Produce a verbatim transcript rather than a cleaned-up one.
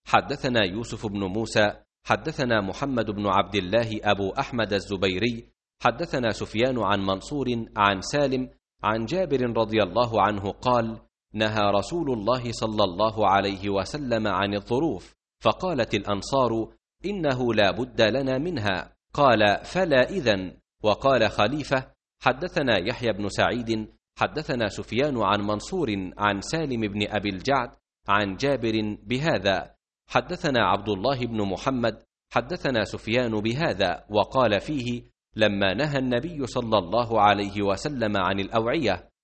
حدثنا يوسف بن موسى حدثنا محمد بن عبد الله أبو أحمد الزبيري حدثنا سفيان عن منصور عن سالم عن جابر رضي الله عنه قال: نهى رسول الله صلى الله عليه وسلم عن الظروف، فقالت الأنصار: إنه لا بد لنا منها. قال: فلا إذن. وقال خليفة: حدثنا يحيى بن سعيد حدثنا سفيان عن منصور عن سالم بن أبي الجعد عن جابر بهذا. حدثنا عبد الله بن محمد حدثنا سفيان بهذا، وقال فيه: لما نهى النبي صلى الله عليه وسلم عن الأوعية